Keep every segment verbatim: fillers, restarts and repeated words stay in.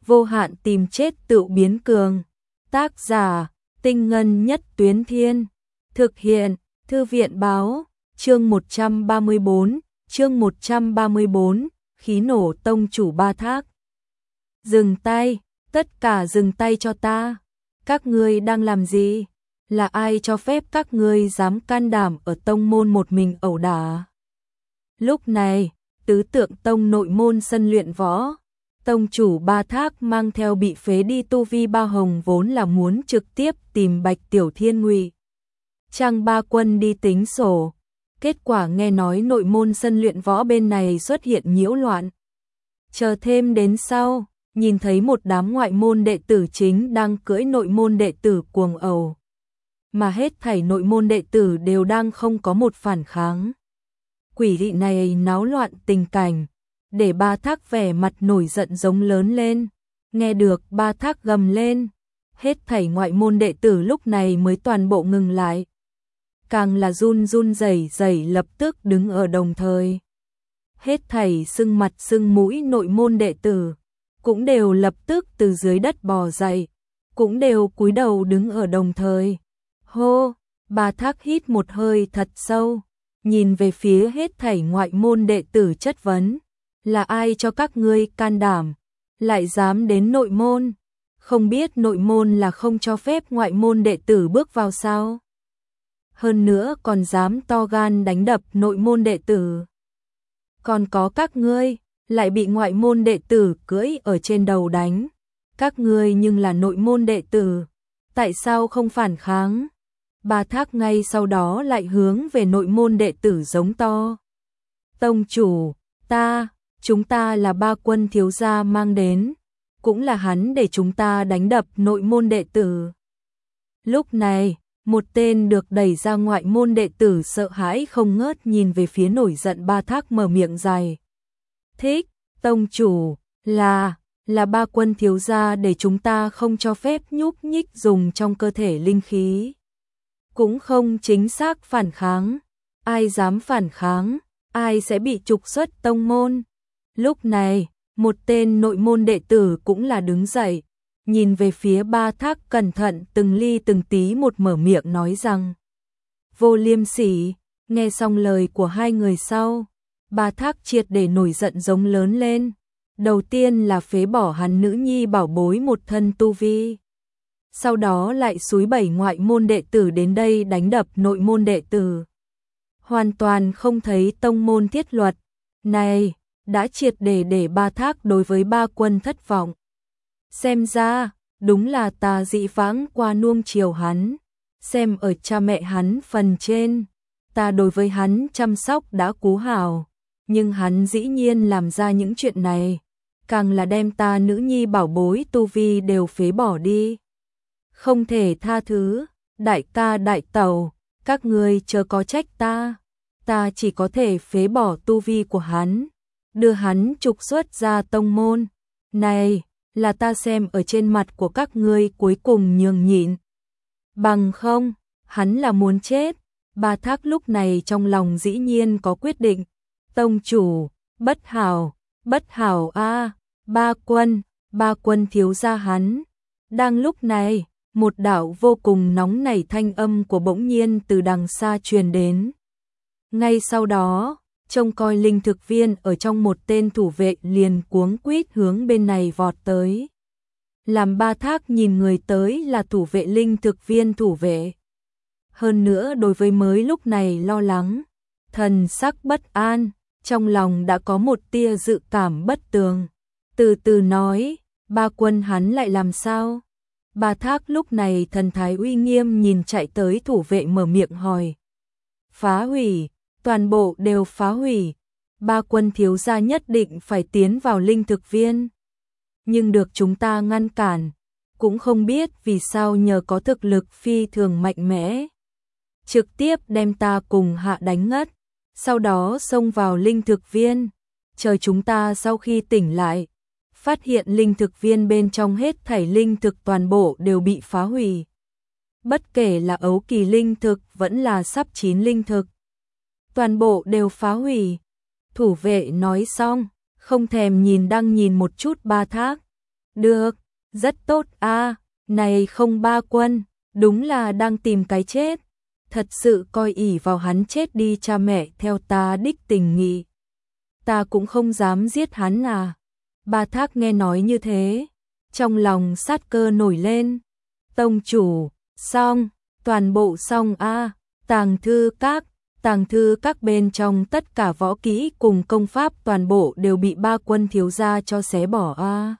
vô hạn tìm chết tự biến cường. Tác giả, Tinh Ngân Nhất Tuyến Thiên. Thực hiện, Thư viện Báo. Chương một trăm ba mươi bốn, chương một trăm ba mươi bốn, khí nổ tông chủ Ba Thác. Dừng tay, tất cả dừng tay cho ta. Các ngươi đang làm gì? Là ai cho phép các ngươi dám can đảm ở tông môn một mình ẩu đả? Lúc này, tứ tượng tông nội môn sân luyện võ, tông chủ Ba Thác mang theo bị phế đi tu vi Ba Hồng vốn là muốn trực tiếp tìm Bạch Tiểu Thiên Ngụy Trang Ba Quân đi tính sổ. Kết quả nghe nói nội môn sân luyện võ bên này xuất hiện nhiễu loạn. Chờ thêm đến sau, nhìn thấy một đám ngoại môn đệ tử chính đang cưỡi nội môn đệ tử cuồng ẩu. Mà hết thảy nội môn đệ tử đều đang không có một phản kháng. Quỷ dị này náo loạn tình cảnh, để Ba Thác vẻ mặt nổi giận giống lớn lên. Nghe được Ba Thác gầm lên, hết thảy ngoại môn đệ tử lúc này mới toàn bộ ngừng lại. Càng là run run rẩy rẩy lập tức đứng ở đồng thời. Hết thảy sưng mặt sưng mũi nội môn đệ tử, cũng đều lập tức từ dưới đất bò dậy, cũng đều cúi đầu đứng ở đồng thời. Hô, Ba Thác hít một hơi thật sâu, nhìn về phía hết thảy ngoại môn đệ tử chất vấn. Là ai cho các ngươi can đảm, lại dám đến nội môn? Không biết nội môn là không cho phép ngoại môn đệ tử bước vào sao? Hơn nữa còn dám to gan đánh đập nội môn đệ tử. Còn có các ngươi, lại bị ngoại môn đệ tử cưỡi ở trên đầu đánh. Các ngươi nhưng là nội môn đệ tử, tại sao không phản kháng? Ba Thác ngay sau đó lại hướng về nội môn đệ tử giống to. Tông chủ, ta, chúng ta là Ba Quân thiếu gia mang đến, cũng là hắn để chúng ta đánh đập nội môn đệ tử. Lúc này, một tên được đẩy ra ngoại môn đệ tử sợ hãi không ngớt nhìn về phía nổi giận Ba Thác mở miệng dài. Thích, tông chủ, là, là Ba Quân thiếu gia để chúng ta không cho phép nhúc nhích dùng trong cơ thể linh khí. Cũng không chính xác phản kháng, ai dám phản kháng, ai sẽ bị trục xuất tông môn. Lúc này, một tên nội môn đệ tử cũng là đứng dậy, nhìn về phía Ba Thác cẩn thận từng ly từng tí một mở miệng nói rằng. Vô liêm sỉ, nghe xong lời của hai người sau, Ba Thác triệt để nổi giận giống lớn lên. Đầu tiên là phế bỏ hắn nữ nhi bảo bối một thân tu vi. Sau đó lại xúi bảy ngoại môn đệ tử đến đây đánh đập nội môn đệ tử. Hoàn toàn không thấy tông môn thiết luật. Này, đã triệt để để Ba Thác đối với Ba Quân thất vọng. Xem ra, đúng là ta dị vãng qua nuông chiều hắn. Xem ở cha mẹ hắn phần trên, ta đối với hắn chăm sóc đã cú hào. Nhưng hắn dĩ nhiên làm ra những chuyện này, càng là đem ta nữ nhi bảo bối tu vi đều phế bỏ đi. Không thể tha thứ, đại ca đại tẩu, các ngươi chớ có trách ta. Ta chỉ có thể phế bỏ tu vi của hắn, đưa hắn trục xuất ra tông môn. Này, là ta xem ở trên mặt của các ngươi cuối cùng nhường nhịn. Bằng không, hắn là muốn chết. Ba Thác lúc này trong lòng dĩ nhiên có quyết định. Tông chủ, bất hảo, bất hảo a, Ba Quân, Ba Quân thiếu gia hắn. Đang lúc này, một đạo vô cùng nóng nảy thanh âm của bỗng nhiên từ đằng xa truyền đến. Ngay sau đó, trông coi linh thực viên ở trong một tên thủ vệ liền cuống quýt hướng bên này vọt tới. Làm Ba Thác nhìn người tới là thủ vệ linh thực viên thủ vệ. Hơn nữa đối với mới lúc này lo lắng, thần sắc bất an, trong lòng đã có một tia dự cảm bất tường. Từ từ nói, Ba Quân hắn lại làm sao? Ba Thác lúc này thần thái uy nghiêm nhìn chạy tới thủ vệ mở miệng hỏi. Phá hủy, toàn bộ đều phá hủy. Ba Quân thiếu gia nhất định phải tiến vào linh thực viên. Nhưng được chúng ta ngăn cản, cũng không biết vì sao nhờ có thực lực phi thường mạnh mẽ. Trực tiếp đem ta cùng hạ đánh ngất, sau đó xông vào linh thực viên. Chờ chúng ta sau khi tỉnh lại, phát hiện linh thực viên bên trong hết thảy linh thực toàn bộ đều bị phá hủy. Bất kể là ấu kỳ linh thực vẫn là sắp chín linh thực, toàn bộ đều phá hủy. Thủ vệ nói xong, không thèm nhìn đang nhìn một chút Ba Thác. Được, rất tốt a, này không ba quân, đúng là đang tìm cái chết. Thật sự coi ỷ vào hắn chết đi cha mẹ theo ta đích tình nghị. Ta cũng không dám giết hắn à. Ba Thác nghe nói như thế, trong lòng sát cơ nổi lên. Tông chủ, xong, toàn bộ xong a, tàng thư các, tàng thư các bên trong tất cả võ kỹ cùng công pháp toàn bộ đều bị ba quân thiếu gia cho xé bỏ a.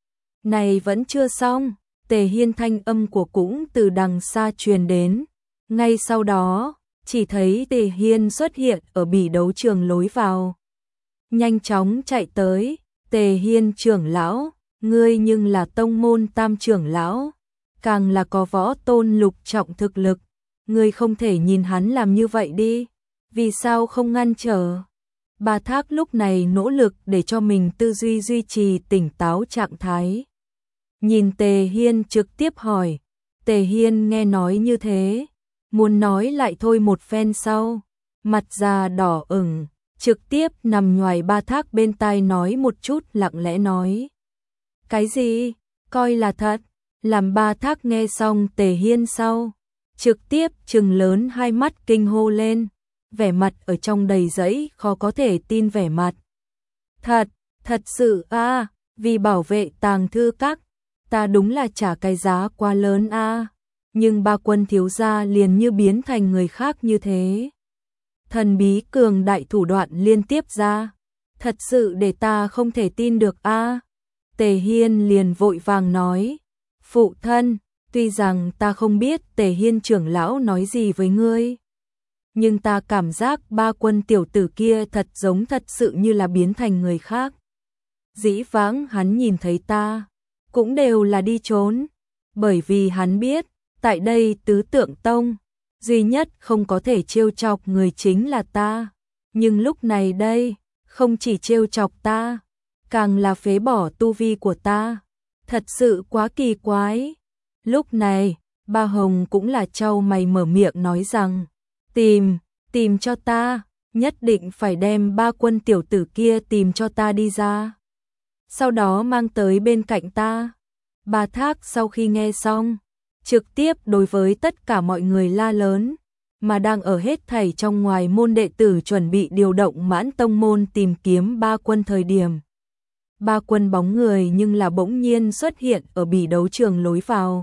Này vẫn chưa xong, Tề Hiên thanh âm của cũng từ đằng xa truyền đến. Ngay sau đó, chỉ thấy Tề Hiên xuất hiện ở bỉ đấu trường lối vào. Nhanh chóng chạy tới, Tề Hiên trưởng lão, ngươi nhưng là tông môn tam trưởng lão, càng là có võ tôn lục trọng thực lực, ngươi không thể nhìn hắn làm như vậy đi, vì sao không ngăn trở? Ba Thác lúc này nỗ lực để cho mình tư duy duy trì tỉnh táo trạng thái. Nhìn Tề Hiên trực tiếp hỏi, Tề Hiên nghe nói như thế, muốn nói lại thôi một phen sau, mặt già đỏ ửng, trực tiếp nằm nhoài Ba Thác bên tai nói một chút lặng lẽ nói. Cái gì? Coi là thật? Làm Ba Thác nghe xong Tề Hiên sau, trực tiếp trừng lớn hai mắt kinh hô lên, vẻ mặt ở trong đầy giấy khó có thể tin vẻ mặt. Thật, thật sự a, vì bảo vệ tàng thư các, ta đúng là trả cái giá quá lớn a, nhưng ba quân thiếu gia liền như biến thành người khác như thế. Thần bí cường đại thủ đoạn liên tiếp ra, thật sự để ta không thể tin được a. Tề Hiên liền vội vàng nói, phụ thân, tuy rằng ta không biết Tề Hiên trưởng lão nói gì với ngươi, nhưng ta cảm giác ba quân tiểu tử kia thật giống thật sự như là biến thành người khác. Dĩ vãng hắn nhìn thấy ta, cũng đều là đi trốn, bởi vì hắn biết, tại đây tứ tượng tông, duy nhất không có thể trêu chọc người chính là ta. Nhưng lúc này đây, không chỉ trêu chọc ta, càng là phế bỏ tu vi của ta. Thật sự quá kỳ quái. Lúc này, Ba Hồng cũng là trao mày mở miệng nói rằng, tìm, tìm cho ta, nhất định phải đem ba quân tiểu tử kia tìm cho ta đi ra. Sau đó mang tới bên cạnh ta. Ba Thác sau khi nghe xong, trực tiếp đối với tất cả mọi người la lớn, mà đang ở hết thảy trong ngoài môn đệ tử chuẩn bị điều động mãn tông môn tìm kiếm ba quân thời điểm. Ba quân bóng người nhưng là bỗng nhiên xuất hiện ở bỉ đấu trường lối vào.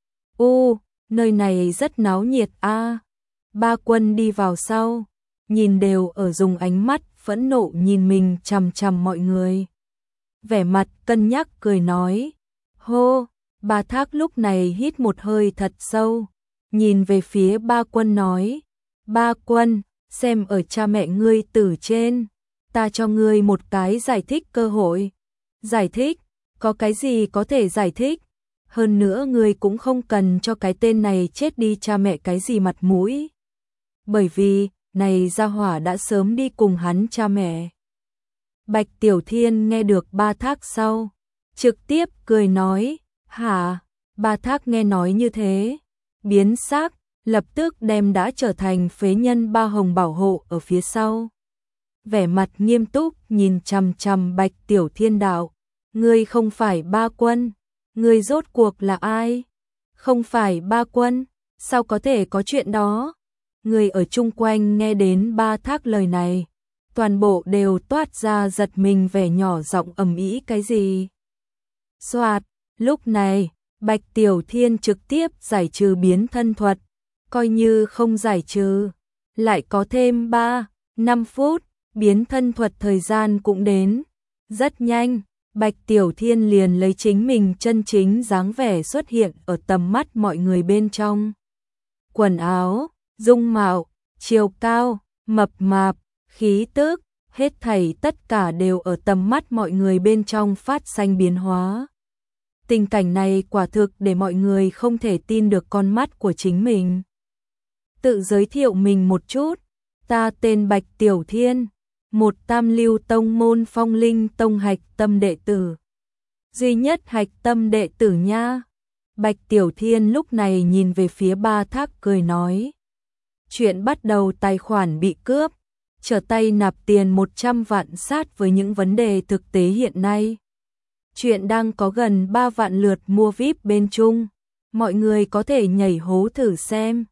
U, nơi này rất náo nhiệt a. Ba quân đi vào sau, nhìn đều ở dùng ánh mắt phẫn nộ nhìn mình chằm chằm mọi người. Vẻ mặt cân nhắc cười nói, hô. Ba Thác lúc này hít một hơi thật sâu, nhìn về phía ba quân nói, ba quân, xem ở cha mẹ ngươi tử trên, ta cho ngươi một cái giải thích cơ hội. Giải thích? Có cái gì có thể giải thích? Hơn nữa ngươi cũng không cần cho cái tên này chết đi cha mẹ cái gì mặt mũi. Bởi vì, này gia hỏa đã sớm đi cùng hắn cha mẹ. Bạch Tiểu Thiên nghe được Ba Thác sau, trực tiếp cười nói, hả? Ba Thác nghe nói như thế, biến sắc, lập tức đem đã trở thành phế nhân Ba Hồng bảo hộ ở phía sau. Vẻ mặt nghiêm túc nhìn chằm chằm Bạch Tiểu Thiên đạo, ngươi không phải ba quân, ngươi rốt cuộc là ai? Không phải ba quân, sao có thể có chuyện đó? Người ở chung quanh nghe đến Ba Thác lời này, toàn bộ đều toát ra giật mình vẻ nhỏ giọng ầm ĩ cái gì. Soạt, lúc này, Bạch Tiểu Thiên trực tiếp giải trừ biến thân thuật, coi như không giải trừ, lại có thêm ba, năm phút, biến thân thuật thời gian cũng đến. Rất nhanh, Bạch Tiểu Thiên liền lấy chính mình chân chính dáng vẻ xuất hiện ở tầm mắt mọi người bên trong. Quần áo, dung mạo, chiều cao, mập mạp, khí tức, hết thảy tất cả đều ở tầm mắt mọi người bên trong phát sinh biến hóa. Tình cảnh này quả thực để mọi người không thể tin được con mắt của chính mình. Tự giới thiệu mình một chút, ta tên Bạch Tiểu Thiên, một tam lưu tông môn Phong Linh tông hạch tâm đệ tử. Duy nhất hạch tâm đệ tử nha. Bạch Tiểu Thiên lúc này nhìn về phía Ba Thác cười nói. Chuyện bắt đầu tài khoản bị cướp, trở tay nạp tiền một trăm vạn sát với những vấn đề thực tế hiện nay. Chuyện đang có gần ba vạn lượt mua vi ai pi bên Trung. Mọi người có thể nhảy hố thử xem.